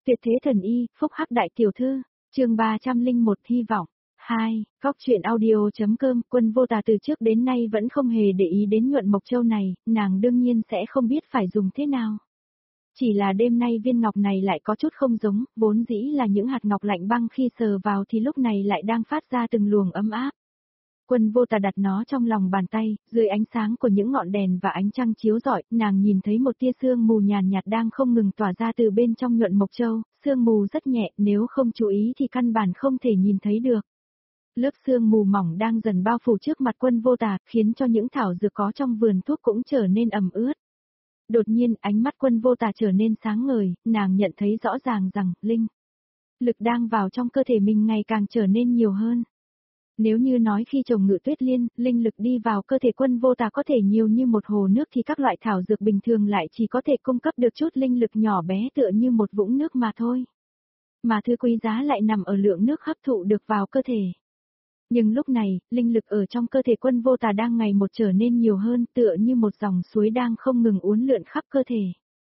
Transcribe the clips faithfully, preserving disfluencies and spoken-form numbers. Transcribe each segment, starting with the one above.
Tuyệt thế thần y, phúc hắc đại tiểu thư, chương ba trăm lẻ một hy vọng. hai. Góc truyện audio.com. Quân Vô Tà từ trước đến nay vẫn không hề để ý đến nhuận mộc châu này, nàng đương nhiên sẽ không biết phải dùng thế nào. Chỉ là đêm nay viên ngọc này lại có chút không giống, vốn dĩ là những hạt ngọc lạnh băng khi sờ vào thì lúc này lại đang phát ra từng luồng ấm áp. Quân Vô Tà đặt nó trong lòng bàn tay, dưới ánh sáng của những ngọn đèn và ánh trăng chiếu rọi, nàng nhìn thấy một tia sương mù nhàn nhạt đang không ngừng tỏa ra từ bên trong nhuận mộc châu, sương mù rất nhẹ, nếu không chú ý thì căn bản không thể nhìn thấy được. Lớp sương mù mỏng đang dần bao phủ trước mặt Quân Vô Tà, khiến cho những thảo dược có trong vườn thuốc cũng trở nên ẩm ướt. Đột nhiên, ánh mắt Quân Vô Tà trở nên sáng ngời, nàng nhận thấy rõ ràng rằng, linh lực đang vào trong cơ thể mình ngày càng trở nên nhiều hơn. Nếu như nói khi trồng Ngự Tuyết Liên, linh lực đi vào cơ thể Quân Vô Tà có thể nhiều như một hồ nước thì các loại thảo dược bình thường lại chỉ có thể cung cấp được chút linh lực nhỏ bé tựa như một vũng nước mà thôi. Mà thứ quý giá lại nằm ở lượng nước hấp thụ được vào cơ thể. Nhưng lúc này, linh lực ở trong cơ thể Quân Vô Tà đang ngày một trở nên nhiều hơn tựa như một dòng suối đang không ngừng uốn lượn khắp cơ thể.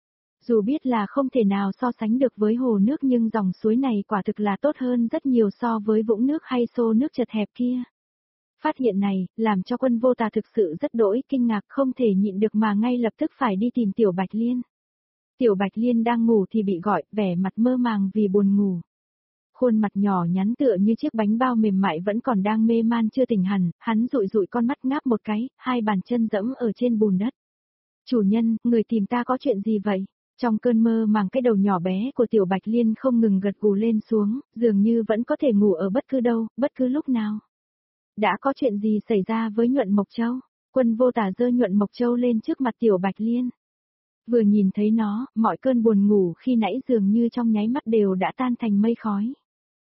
Dù biết là không thể nào so sánh được với hồ nước nhưng dòng suối này quả thực là tốt hơn rất nhiều so với vũng nước hay xô nước chật hẹp kia. Phát hiện này, làm cho Quân Vô Tà thực sự rất đỗi kinh ngạc không thể nhịn được mà ngay lập tức phải đi tìm Tiểu Bạch Liên. Tiểu Bạch Liên đang ngủ thì bị gọi, vẻ mặt mơ màng vì buồn ngủ. Khuôn mặt nhỏ nhắn tựa như chiếc bánh bao mềm mại vẫn còn đang mê man chưa tỉnh hẳn, hắn dụi dụi con mắt ngáp một cái, hai bàn chân dẫm ở trên bùn đất. Chủ nhân, người tìm ta có chuyện gì vậy? Trong cơn mơ màng cái đầu nhỏ bé của Tiểu Bạch Liên không ngừng gật gù lên xuống, dường như vẫn có thể ngủ ở bất cứ đâu, bất cứ lúc nào. Đã có chuyện gì xảy ra với nhuận mộc châu? Quân Vô Tà giơ nhuận mộc châu lên trước mặt Tiểu Bạch Liên. Vừa nhìn thấy nó, mọi cơn buồn ngủ khi nãy dường như trong nháy mắt đều đã tan thành mây khói.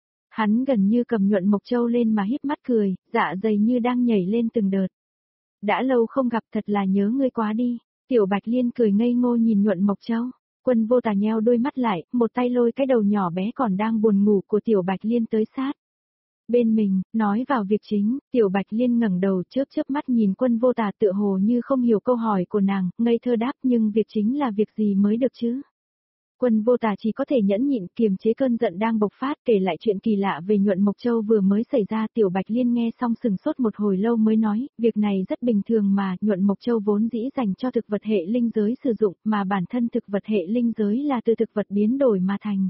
Hắn gần như cầm nhuận mộc châu lên mà híp mắt cười, dạ dày như đang nhảy lên từng đợt. Đã lâu không gặp thật là nhớ ngươi quá đi. Tiểu Bạch Liên cười ngây ngô nhìn nhuận mộc châu. Quân Vô Tà nheo đôi mắt lại, một tay lôi cái đầu nhỏ bé còn đang buồn ngủ của Tiểu Bạch Liên tới sát. Bên mình, nói vào việc chính, Tiểu Bạch Liên ngẩng đầu chớp chớp mắt nhìn Quân Vô Tà tựa hồ như không hiểu câu hỏi của nàng, ngây thơ đáp nhưng việc chính là việc gì mới được chứ? Quân Vô Tà chỉ có thể nhẫn nhịn kiềm chế cơn giận đang bộc phát kể lại chuyện kỳ lạ về nhuận mộc châu vừa mới xảy ra. Tiểu Bạch Liên nghe xong sừng sốt một hồi lâu mới nói, việc này rất bình thường mà, nhuận mộc châu vốn dĩ dành cho thực vật hệ linh giới sử dụng, mà bản thân thực vật hệ linh giới là từ thực vật biến đổi mà thành.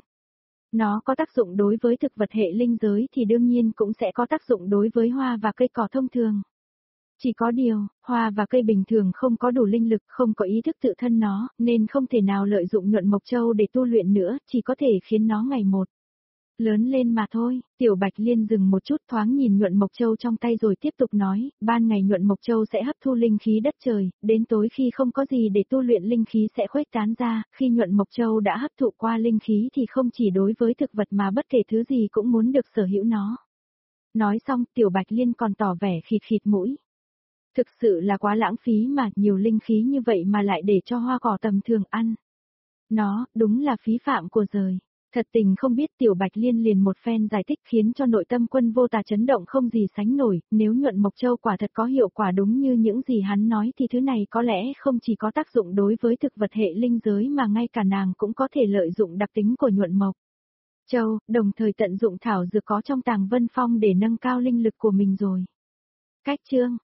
Nó có tác dụng đối với thực vật hệ linh giới thì đương nhiên cũng sẽ có tác dụng đối với hoa và cây cỏ thông thường. Chỉ có điều, hoa và cây bình thường không có đủ linh lực, không có ý thức tự thân nó, nên không thể nào lợi dụng nhuận mộc châu để tu luyện nữa, chỉ có thể khiến nó ngày một lớn lên mà thôi. Tiểu Bạch Liên dừng một chút thoáng nhìn nhuận mộc châu trong tay rồi tiếp tục nói, ban ngày nhuận mộc châu sẽ hấp thu linh khí đất trời, đến tối khi không có gì để tu luyện linh khí sẽ khuếch tán ra, khi nhuận mộc châu đã hấp thụ qua linh khí thì không chỉ đối với thực vật mà bất kể thứ gì cũng muốn được sở hữu nó. Nói xong, Tiểu Bạch Liên còn tỏ vẻ khịt khịt mũi. Thực sự là quá lãng phí mà, nhiều linh khí như vậy mà lại để cho hoa cỏ tầm thường ăn. Nó, đúng là phí phạm của trời. Thật tình không biết. Tiểu Bạch Liên liền một phen giải thích khiến cho nội tâm Quân Vô Tà chấn động không gì sánh nổi, nếu nhuận mộc châu quả thật có hiệu quả đúng như những gì hắn nói thì thứ này có lẽ không chỉ có tác dụng đối với thực vật hệ linh giới mà ngay cả nàng cũng có thể lợi dụng đặc tính của nhuận mộc châu, đồng thời tận dụng thảo dược có trong Tàng Vân Phong để nâng cao linh lực của mình rồi. Cách chương